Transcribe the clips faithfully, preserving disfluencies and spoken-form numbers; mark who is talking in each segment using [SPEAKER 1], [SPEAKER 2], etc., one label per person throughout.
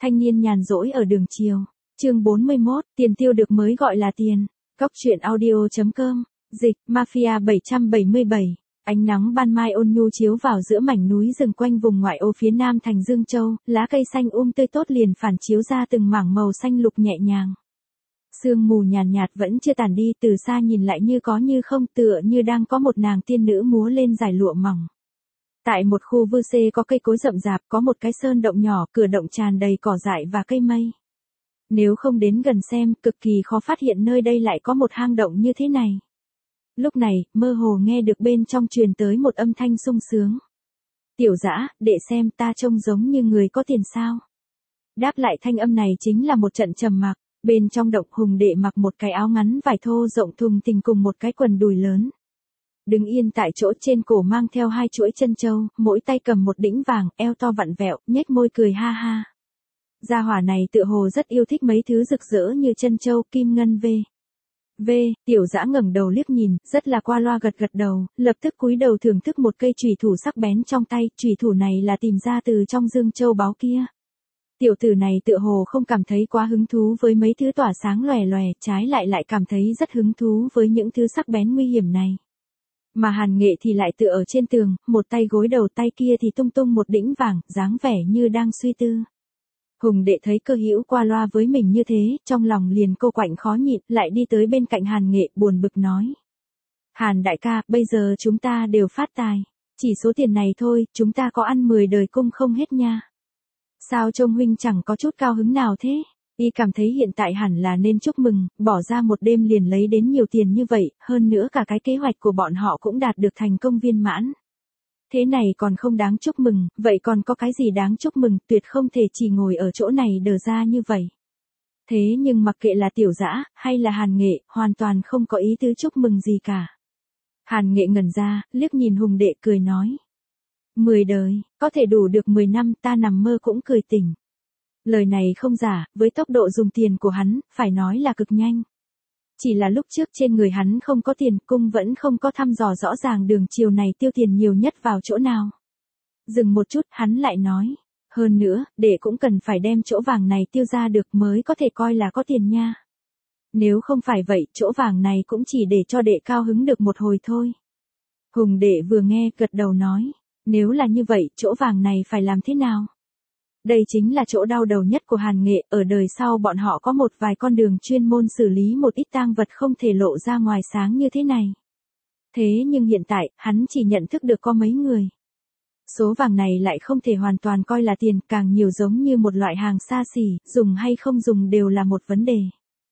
[SPEAKER 1] Thanh niên nhàn rỗi ở đường chiều. Chương bốn mươi mốt, tiền tiêu được mới gọi là tiền. Cóc truyện audio chấm com. Dịch, Mafia bảy trăm bảy mươi bảy. Ánh nắng ban mai ôn nhu chiếu vào giữa mảnh núi rừng quanh vùng ngoại ô phía nam thành Dương Châu, lá cây xanh um tươi tốt liền phản chiếu ra từng mảng màu xanh lục nhẹ nhàng. Sương mù nhàn nhạt, nhạt vẫn chưa tàn đi, từ xa nhìn lại như có như không, tựa như đang có một nàng tiên nữ múa lên dải lụa mỏng. Tại một khu vư xê có cây cối rậm rạp, có một cái sơn động nhỏ, cửa động tràn đầy cỏ dại và cây mây. Nếu không đến gần xem, cực kỳ khó phát hiện nơi đây lại có một hang động như thế này. Lúc này, mơ hồ nghe được bên trong truyền tới một âm thanh sung sướng. Tiểu Dã, đệ xem ta trông giống như người có tiền sao? Đáp lại thanh âm này chính là một trận trầm mặc. Bên trong động Hùng Đệ mặc một cái áo ngắn vải thô rộng thùng thình cùng một cái quần đùi lớn. Đứng yên tại chỗ, trên cổ mang theo hai chuỗi chân châu, mỗi tay cầm một đĩnh vàng, eo to vặn vẹo, nhếch môi cười ha ha. Gia hỏa này tựa hồ rất yêu thích mấy thứ rực rỡ như chân châu, kim ngân v. V, Tiểu Dã ngẩng đầu liếc nhìn, rất là qua loa gật gật đầu, lập tức cúi đầu thưởng thức một cây chùy thủ sắc bén trong tay, chùy thủ này là tìm ra từ trong Dương Châu báu kia. Tiểu tử này tựa hồ không cảm thấy quá hứng thú với mấy thứ tỏa sáng lòe lòe, trái lại lại cảm thấy rất hứng thú với những thứ sắc bén nguy hiểm này. Mà Hàn Nghệ thì lại tựa ở trên tường, một tay gối đầu, tay kia thì tung tung một đĩnh vàng, dáng vẻ như đang suy tư. Hùng Đệ thấy Cơ Hữu qua loa với mình như thế, trong lòng liền cô quạnh khó nhịn, lại đi tới bên cạnh Hàn Nghệ, buồn bực nói. Hàn đại ca, bây giờ chúng ta đều phát tài. Chỉ số tiền này thôi, chúng ta có ăn mười đời cung không hết nha. Sao trông huynh chẳng có chút cao hứng nào thế? Y cảm thấy hiện tại hẳn là nên chúc mừng, bỏ ra một đêm liền lấy đến nhiều tiền như vậy, hơn nữa cả cái kế hoạch của bọn họ cũng đạt được thành công viên mãn. Thế này còn không đáng chúc mừng, vậy còn có cái gì đáng chúc mừng, tuyệt không thể chỉ ngồi ở chỗ này đờ ra như vậy. Thế nhưng mặc kệ là Tiểu Dã, hay là Hàn Nghệ, hoàn toàn không có ý tứ chúc mừng gì cả. Hàn Nghệ ngẩn ra, liếc nhìn Hùng Đệ cười nói. Mười đời, có thể đủ được mười năm, ta nằm mơ cũng cười tỉnh. Lời này không giả, với tốc độ dùng tiền của hắn, phải nói là cực nhanh. Chỉ là lúc trước trên người hắn không có tiền, cung vẫn không có thăm dò rõ ràng đường chiều này tiêu tiền nhiều nhất vào chỗ nào. Dừng một chút, hắn lại nói. Hơn nữa, đệ cũng cần phải đem chỗ vàng này tiêu ra được mới có thể coi là có tiền nha. Nếu không phải vậy, chỗ vàng này cũng chỉ để cho đệ cao hứng được một hồi thôi. Hùng Đệ vừa nghe, gật đầu nói. Nếu là như vậy, chỗ vàng này phải làm thế nào? Đây chính là chỗ đau đầu nhất của Hàn Nghệ, ở đời sau bọn họ có một vài con đường chuyên môn xử lý một ít tang vật không thể lộ ra ngoài sáng như thế này. Thế nhưng hiện tại, hắn chỉ nhận thức được có mấy người. Số vàng này lại không thể hoàn toàn coi là tiền, càng nhiều giống như một loại hàng xa xỉ, dùng hay không dùng đều là một vấn đề.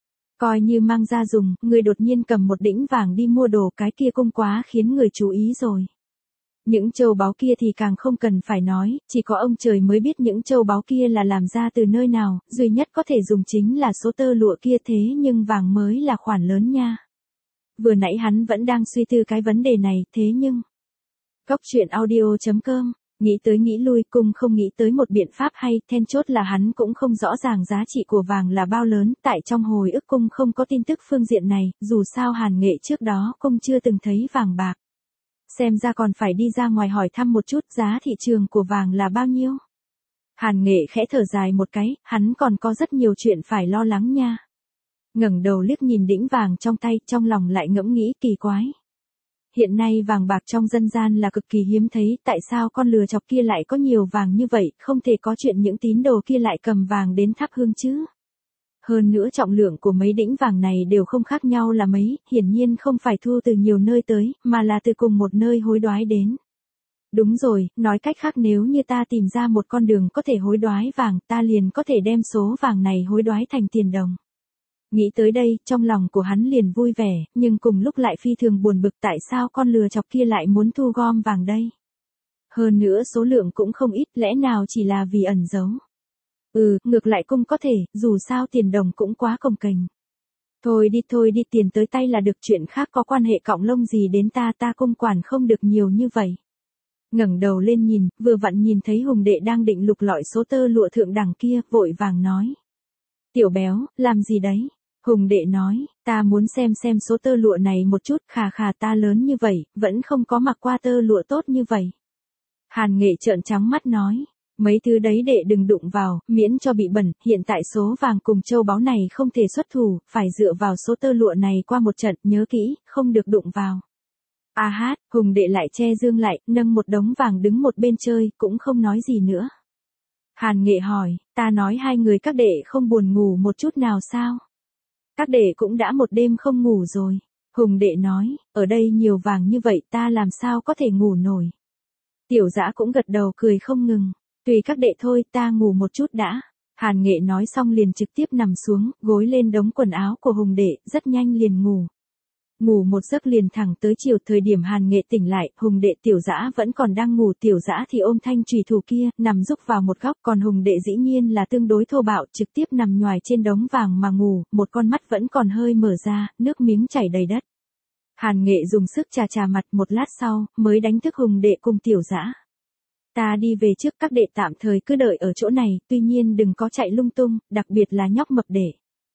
[SPEAKER 1] Coi như mang ra dùng, người đột nhiên cầm một đĩnh vàng đi mua đồ, cái kia cũng quá khiến người chú ý rồi. Những châu báu kia thì càng không cần phải nói, chỉ có ông trời mới biết những châu báu kia là làm ra từ nơi nào, duy nhất có thể dùng chính là số tơ lụa kia, thế nhưng vàng mới là khoản lớn nha. Vừa nãy hắn vẫn đang suy tư cái vấn đề này, thế nhưng... Cóc truyện audio chấm com, nghĩ tới nghĩ lui, cùng không nghĩ tới một biện pháp hay, then chốt là hắn cũng không rõ ràng giá trị của vàng là bao lớn, tại trong hồi ức cung không có tin tức phương diện này, dù sao Hàn Nghệ trước đó cung chưa từng thấy vàng bạc. Xem ra còn phải đi ra ngoài hỏi thăm một chút giá thị trường của vàng là bao nhiêu. Hàn Nghệ khẽ thở dài một cái, hắn còn có rất nhiều chuyện phải lo lắng nha. Ngẩng đầu liếc nhìn đĩnh vàng trong tay, trong lòng lại ngẫm nghĩ kỳ quái. Hiện nay vàng bạc trong dân gian là cực kỳ hiếm thấy, tại sao con lừa chọc kia lại có nhiều vàng như vậy, không thể có chuyện những tín đồ kia lại cầm vàng đến thắp hương chứ. Hơn nữa trọng lượng của mấy đĩnh vàng này đều không khác nhau là mấy, hiển nhiên không phải thu từ nhiều nơi tới, mà là từ cùng một nơi hối đoái đến. Đúng rồi, nói cách khác nếu như ta tìm ra một con đường có thể hối đoái vàng, ta liền có thể đem số vàng này hối đoái thành tiền đồng. Nghĩ tới đây, trong lòng của hắn liền vui vẻ, nhưng cùng lúc lại phi thường buồn bực tại sao con lừa chọc kia lại muốn thu gom vàng đây. Hơn nữa số lượng cũng không ít, lẽ nào chỉ là vì ẩn giấu. Ừ, ngược lại cung có thể, dù sao tiền đồng cũng quá cồng kềnh. Thôi đi thôi đi, tiền tới tay là được, chuyện khác có quan hệ cọng lông gì đến ta, ta cung quản không được nhiều như vậy. Ngẩng đầu lên nhìn, vừa vặn nhìn thấy Hùng Đệ đang định lục lọi số tơ lụa thượng đẳng kia, vội vàng nói. Tiểu béo, làm gì đấy? Hùng Đệ nói, ta muốn xem xem số tơ lụa này một chút, khà khà ta lớn như vậy, vẫn không có mặc qua tơ lụa tốt như vậy. Hàn Nghệ trợn trắng mắt nói. Mấy thứ đấy đệ đừng đụng vào, miễn cho bị bẩn, hiện tại số vàng cùng châu báu này không thể xuất thủ, phải dựa vào số tơ lụa này qua một trận, nhớ kỹ, không được đụng vào. A hát, Hùng đệ lại che dương lại, nâng một đống vàng đứng một bên chơi, cũng không nói gì nữa. Hàn Nghệ hỏi, ta nói hai người các đệ không buồn ngủ một chút nào sao? Các đệ cũng đã một đêm không ngủ rồi. Hùng đệ nói, ở đây nhiều vàng như vậy ta làm sao có thể ngủ nổi. Tiểu Dã cũng gật đầu cười không ngừng. Tùy các đệ thôi, ta ngủ một chút đã. Hàn Nghệ nói xong liền trực tiếp nằm xuống, gối lên đống quần áo của Hùng đệ, rất nhanh liền ngủ. Ngủ một giấc liền thẳng tới chiều, thời điểm Hàn Nghệ tỉnh lại, Hùng đệ Tiểu Dã vẫn còn đang ngủ, Tiểu Dã thì ôm thanh chùy thủ kia, nằm rúc vào một góc, còn Hùng đệ dĩ nhiên là tương đối thô bạo, trực tiếp nằm nhoài trên đống vàng mà ngủ, một con mắt vẫn còn hơi mở ra, nước miếng chảy đầy đất. Hàn Nghệ dùng sức chà chà mặt, một lát sau, mới đánh thức Hùng đệ cùng Tiểu Dã. Ta đi về trước, các đệ tạm thời cứ đợi ở chỗ này, tuy nhiên đừng có chạy lung tung, đặc biệt là nhóc mập đệ.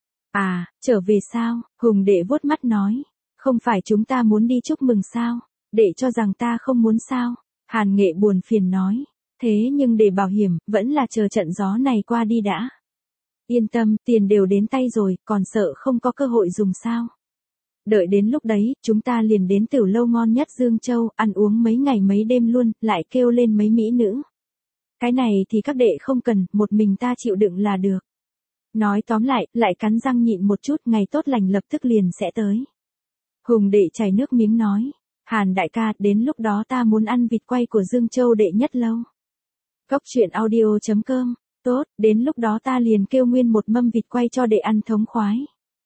[SPEAKER 1] À, trở về sao? Hùng đệ vuốt mắt nói. Không phải chúng ta muốn đi chúc mừng sao? Đệ cho rằng ta không muốn sao? Hàn Nghệ buồn phiền nói. Thế nhưng để bảo hiểm, vẫn là chờ trận gió này qua đi đã. Yên tâm, tiền đều đến tay rồi, còn sợ không có cơ hội dùng sao? Đợi đến lúc đấy, chúng ta liền đến tiểu lâu ngon nhất Dương Châu, ăn uống mấy ngày mấy đêm luôn, lại kêu lên mấy mỹ nữ. Cái này thì các đệ không cần, một mình ta chịu đựng là được. Nói tóm lại, lại cắn răng nhịn một chút, ngày tốt lành lập tức liền sẽ tới. Hùng đệ chảy nước miếng nói, Hàn đại ca, đến lúc đó ta muốn ăn vịt quay của Dương Châu đệ nhất lâu. Cốc truyện audio chấm com, tốt, đến lúc đó ta liền kêu nguyên một mâm vịt quay cho đệ ăn thống khoái.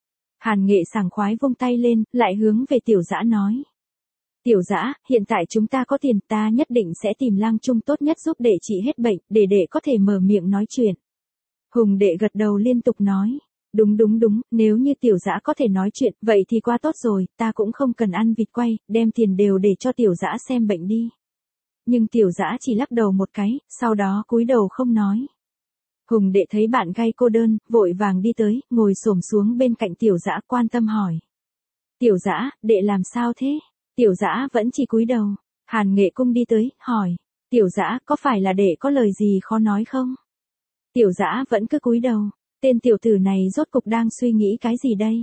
[SPEAKER 1] Hàn Nghệ sảng khoái vung tay lên, lại hướng về Tiểu Dã nói. Tiểu Dã, hiện tại chúng ta có tiền, ta nhất định sẽ tìm lang trung tốt nhất giúp đệ trị hết bệnh, để đệ có thể mở miệng nói chuyện. Hùng đệ gật đầu liên tục nói. Đúng đúng đúng, nếu như Tiểu Dã có thể nói chuyện, vậy thì quá tốt rồi, ta cũng không cần ăn vịt quay, đem tiền đều để cho Tiểu Dã xem bệnh đi. Nhưng Tiểu Dã chỉ lắc đầu một cái, sau đó cúi đầu không nói. Hùng đệ thấy bạn gay cô đơn, vội vàng đi tới, ngồi xổm xuống bên cạnh Tiểu Dã quan tâm hỏi. Tiểu Dã, đệ làm sao thế? Tiểu Dã vẫn chỉ cúi đầu. Hàn Nghệ cung đi tới, hỏi. Tiểu Dã, có phải là đệ có lời gì khó nói không? Tiểu Dã vẫn cứ cúi đầu. Tên tiểu tử này rốt cục đang suy nghĩ cái gì đây?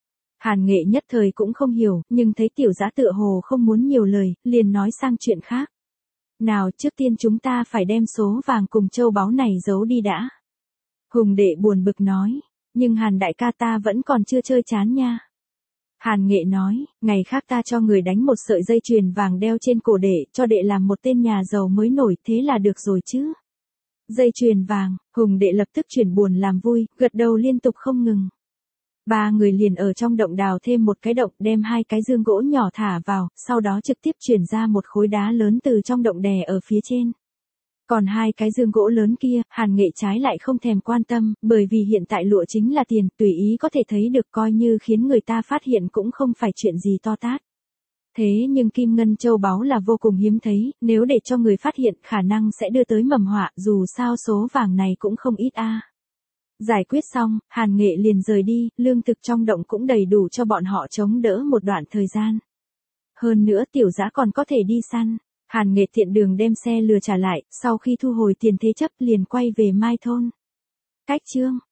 [SPEAKER 1] Hàn Nghệ nhất thời cũng không hiểu, nhưng thấy Tiểu Dã tựa hồ không muốn nhiều lời, liền nói sang chuyện khác. Nào, trước tiên chúng ta phải đem số vàng cùng châu báu này giấu đi đã. Hùng đệ buồn bực nói, nhưng Hàn đại ca ta vẫn còn chưa chơi chán nha. Hàn Nghệ nói, ngày khác ta cho người đánh một sợi dây chuyền vàng đeo trên cổ đệ, cho đệ làm một tên nhà giàu mới nổi, thế là được rồi chứ. Dây chuyền vàng, Hùng đệ lập tức chuyển buồn làm vui, gật đầu liên tục không ngừng. Ba người liền ở trong động đào thêm một cái động, đem hai cái dương gỗ nhỏ thả vào, sau đó trực tiếp chuyển ra một khối đá lớn từ trong động đè ở phía trên. Còn hai cái dương gỗ lớn kia, Hàn Nghệ trái lại không thèm quan tâm, bởi vì hiện tại lụa chính là tiền, tùy ý có thể thấy được, coi như khiến người ta phát hiện cũng không phải chuyện gì to tát. Thế nhưng kim ngân châu báu là vô cùng hiếm thấy, nếu để cho người phát hiện khả năng sẽ đưa tới mầm họa, dù sao số vàng này cũng không ít a. Giải quyết xong, Hàn Nghệ liền rời đi, lương thực trong động cũng đầy đủ cho bọn họ chống đỡ một đoạn thời gian. Hơn nữa Tiểu Dã còn có thể đi săn. Hàn Nghệ tiện đường đem xe lừa trả lại, sau khi thu hồi tiền thế chấp liền quay về Mai Thôn. Cách chương